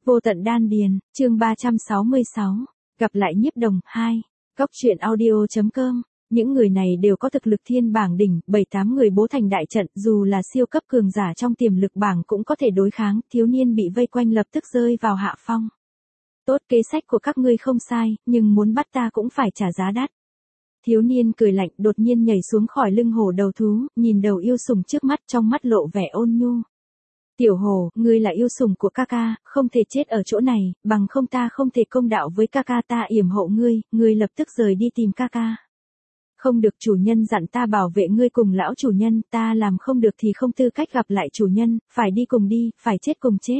Vô tận đan điền, chương 366. Gặp lại Nhiếp Đồng 2. Cóc truyện audio.com. Những người này đều có thực lực thiên bảng đỉnh, 7-8 người bố thành đại trận, dù là siêu cấp cường giả trong tiềm lực bảng cũng có thể đối kháng, thiếu niên bị vây quanh lập tức rơi vào hạ phong. Tốt, kế sách của các ngươi không sai, nhưng muốn bắt ta cũng phải trả giá đắt. Thiếu niên cười lạnh, đột nhiên nhảy xuống khỏi lưng hổ đầu thú, nhìn đầu yêu sủng trước mắt, trong mắt lộ vẻ ôn nhu. Tiểu hổ, ngươi là yêu sủng của ca ca, không thể chết ở chỗ này, bằng không ta không thể công đạo với ca ca, ta yểm hộ ngươi, ngươi lập tức rời đi tìm ca ca. Không được, chủ nhân dặn ta bảo vệ ngươi cùng lão chủ nhân, ta làm không được thì không tư cách gặp lại chủ nhân, phải đi cùng đi, phải chết cùng chết.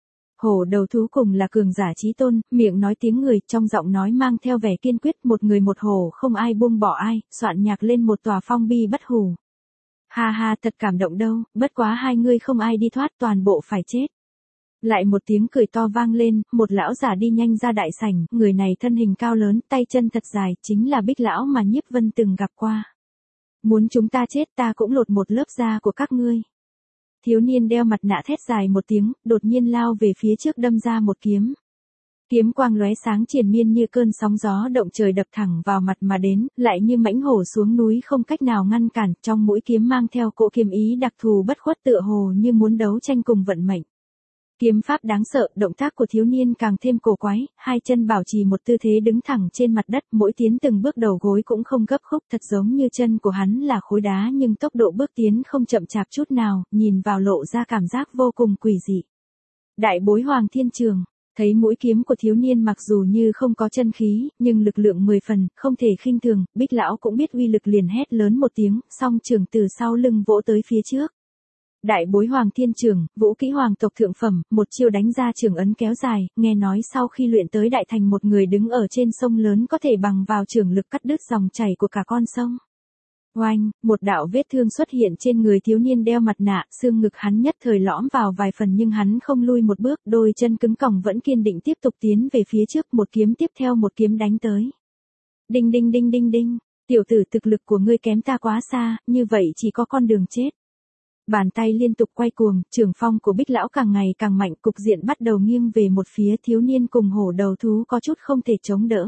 Hổ đầu thú cùng là cường giả chí tôn, miệng nói tiếng người, trong giọng nói mang theo vẻ kiên quyết, một người một hổ không ai buông bỏ ai, soạn nhạc lên một tòa phong bi bất hủ. Ha ha, thật cảm động đâu, bất quá hai ngươi không ai đi thoát, toàn bộ phải chết. Lại một tiếng cười to vang lên, một lão giả đi nhanh ra đại sảnh, người này thân hình cao lớn, tay chân thật dài, chính là Bích lão mà Nhiếp Vân từng gặp qua. Muốn chúng ta chết, ta cũng lột một lớp da của các ngươi. Thiếu niên đeo mặt nạ thét dài một tiếng, đột nhiên lao về phía trước đâm ra một kiếm. Kiếm quang lóe sáng triền miên như cơn sóng gió động trời đập thẳng vào mặt mà đến, lại như mãnh hổ xuống núi không cách nào ngăn cản, trong mũi kiếm mang theo cỗ kiếm ý đặc thù bất khuất tựa hồ như muốn đấu tranh cùng vận mệnh. Kiếm pháp đáng sợ, động tác của thiếu niên càng thêm cổ quái, hai chân bảo trì một tư thế đứng thẳng trên mặt đất, mỗi tiến từng bước đầu gối cũng không gấp khúc, thật giống như chân của hắn là khối đá nhưng tốc độ bước tiến không chậm chạp chút nào, nhìn vào lộ ra cảm giác vô cùng quỷ dị. Đại bối Hoàng Thiên Trường, thấy mũi kiếm của thiếu niên mặc dù như không có chân khí, nhưng lực lượng 10 phần, không thể khinh thường, Bích lão cũng biết uy lực liền hét lớn một tiếng, song trường từ sau lưng vỗ tới phía trước. Đại bối Hoàng Thiên Trường, vũ kỹ hoàng tộc thượng phẩm, một chiêu đánh ra trường ấn kéo dài, nghe nói sau khi luyện tới đại thành một người đứng ở trên sông lớn có thể bằng vào trường lực cắt đứt dòng chảy của cả con sông. Oanh, một đạo vết thương xuất hiện trên người thiếu niên đeo mặt nạ, xương ngực hắn nhất thời lõm vào vài phần nhưng hắn không lui một bước, đôi chân cứng còng vẫn kiên định tiếp tục tiến về phía trước, một kiếm tiếp theo một kiếm đánh tới. Đinh đinh đinh đinh đinh, tiểu tử, thực lực của ngươi kém ta quá xa, như vậy chỉ có con đường chết. Bàn tay liên tục quay cuồng, trường phong của Bích lão càng ngày càng mạnh, cục diện bắt đầu nghiêng về một phía, thiếu niên cùng hổ đầu thú có chút không thể chống đỡ.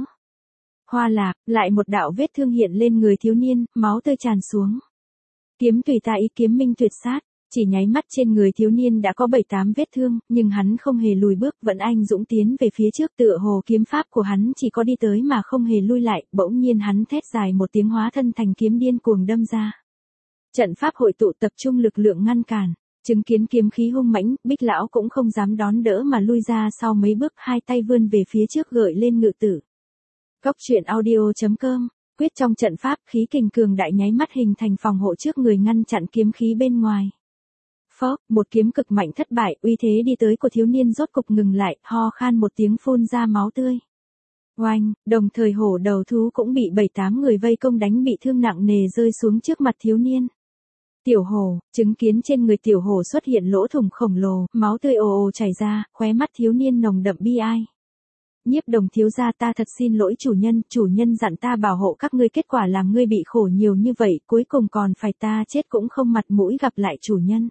Hoa lạc, lại một đạo vết thương hiện lên người thiếu niên, máu tươi tràn xuống. Kiếm tùy ta ý, kiếm minh tuyệt sát, chỉ nháy mắt trên người thiếu niên đã có 7-8 vết thương, nhưng hắn không hề lùi bước, vẫn anh dũng tiến về phía trước, tựa hồ kiếm pháp của hắn chỉ có đi tới mà không hề lui lại, bỗng nhiên hắn thét dài một tiếng hóa thân thành kiếm điên cuồng đâm ra. Trận pháp hội tụ tập trung lực lượng ngăn cản, chứng kiến kiếm khí hung mãnh, Bích lão cũng không dám đón đỡ mà lui ra sau mấy bước, hai tay vươn về phía trước gợi lên ngự tử. Cóc truyện audio.com, quyết trong trận pháp, khí kình cường đại nháy mắt hình thành phòng hộ trước người ngăn chặn kiếm khí bên ngoài. Phốc, một kiếm cực mạnh thất bại, uy thế đi tới của thiếu niên rốt cục ngừng lại, ho khan một tiếng phun ra máu tươi. Oanh, đồng thời hổ đầu thú cũng bị 7-8 người vây công đánh bị thương nặng nề rơi xuống trước mặt thiếu niên. Tiểu hổ, chứng kiến trên người tiểu hổ xuất hiện lỗ thủng khổng lồ, máu tươi ồ ồ chảy ra, khóe mắt thiếu niên nồng đậm bi ai. Nhiếp Đồng thiếu gia, ta thật xin lỗi chủ nhân dặn ta bảo hộ các ngươi, kết quả làm ngươi bị khổ nhiều như vậy, cuối cùng còn phải ta chết cũng không mặt mũi gặp lại chủ nhân.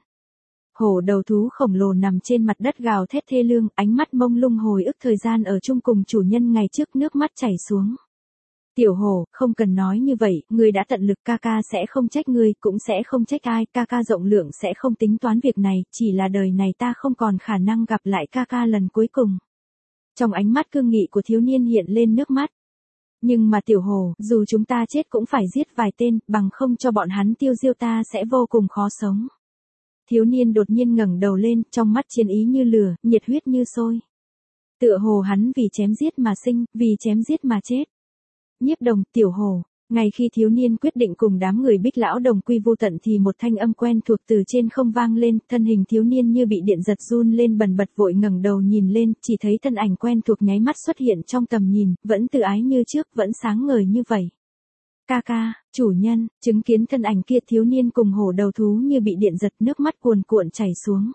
Hổ đầu thú khổng lồ nằm trên mặt đất gào thét thê lương, ánh mắt mông lung hồi ức thời gian ở chung cùng chủ nhân ngày trước, nước mắt chảy xuống. Tiểu hổ, không cần nói như vậy, ngươi đã tận lực, ca ca sẽ không trách ngươi, cũng sẽ không trách ai, ca ca rộng lượng sẽ không tính toán việc này, chỉ là đời này ta không còn khả năng gặp lại ca ca lần cuối cùng. Trong ánh mắt cương nghị của thiếu niên hiện lên nước mắt. Nhưng mà tiểu hổ, dù chúng ta chết cũng phải giết vài tên, bằng không cho bọn hắn tiêu diêu ta sẽ vô cùng khó sống. Thiếu niên đột nhiên ngẩng đầu lên, trong mắt chiến ý như lửa, nhiệt huyết như sôi. Tựa hồ hắn vì chém giết mà sinh, vì chém giết mà chết. Nhiếp Đồng, tiểu hổ. Ngay khi thiếu niên quyết định cùng đám người Bích lão đồng quy vô tận thì một thanh âm quen thuộc từ trên không vang lên, thân hình thiếu niên như bị điện giật run lên bần bật, vội ngẩng đầu nhìn lên, chỉ thấy thân ảnh quen thuộc nháy mắt xuất hiện trong tầm nhìn, vẫn từ ái như trước, vẫn sáng ngời như vậy. Ca ca, chủ nhân, chứng kiến thân ảnh kia, thiếu niên cùng hổ đầu thú như bị điện giật, nước mắt cuồn cuộn chảy xuống.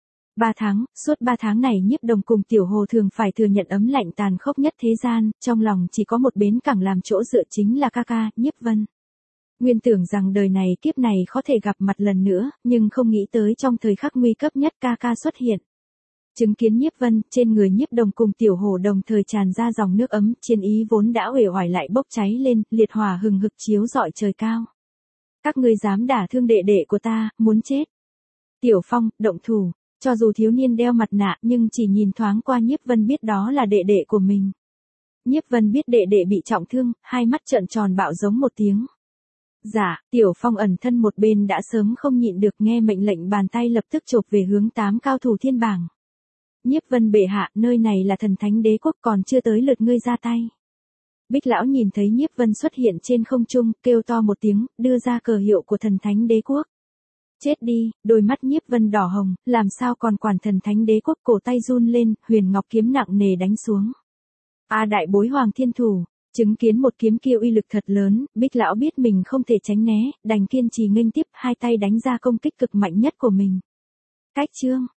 3 tháng, suốt 3 tháng này Nhiếp Đồng cùng tiểu hồ thường phải thừa nhận ấm lạnh tàn khốc nhất thế gian, trong lòng chỉ có một bến cảng làm chỗ dựa chính là ca ca, Nhiếp Vân. Nguyên tưởng rằng đời này kiếp này có thể gặp mặt lần nữa, nhưng không nghĩ tới trong thời khắc nguy cấp nhất ca ca xuất hiện. Chứng kiến Nhiếp Vân, trên người Nhiếp Đồng cùng Tiểu Hổ đồng thời tràn ra dòng nước ấm, chiến ý vốn đã uể oải lại bốc cháy lên, liệt hỏa hừng hực chiếu rọi trời cao. Các ngươi dám đả thương đệ đệ của ta, muốn chết. Tiểu Phong, động thủ. Cho dù thiếu niên đeo mặt nạ nhưng chỉ nhìn thoáng qua Nhiếp Vân biết đó là đệ đệ của mình. Nhiếp Vân biết đệ đệ bị trọng thương, hai mắt trợn tròn bạo giống một tiếng. Dạ, Tiểu Phong ẩn thân một bên đã sớm không nhịn được nghe mệnh lệnh, bàn tay lập tức chộp về hướng 8 cao thủ thiên bảng. Nhiếp Vân bệ hạ, nơi này là Thần Thánh Đế Quốc, còn chưa tới lượt ngươi ra tay. Bích lão nhìn thấy Nhiếp Vân xuất hiện trên không trung, kêu to một tiếng, đưa ra cờ hiệu của Thần Thánh Đế Quốc. Chết đi, đôi mắt Nhiếp Vân đỏ hồng, làm sao còn quản Thần Thánh Đế Quốc, cổ tay run lên, huyền ngọc kiếm nặng nề đánh xuống. A đại bối Hoàng Thiên Thủ, chứng kiến một kiếm kia uy lực thật lớn, Bích lão biết mình không thể tránh né, đành kiên trì nghênh tiếp, hai tay đánh ra công kích cực mạnh nhất của mình. Cách chương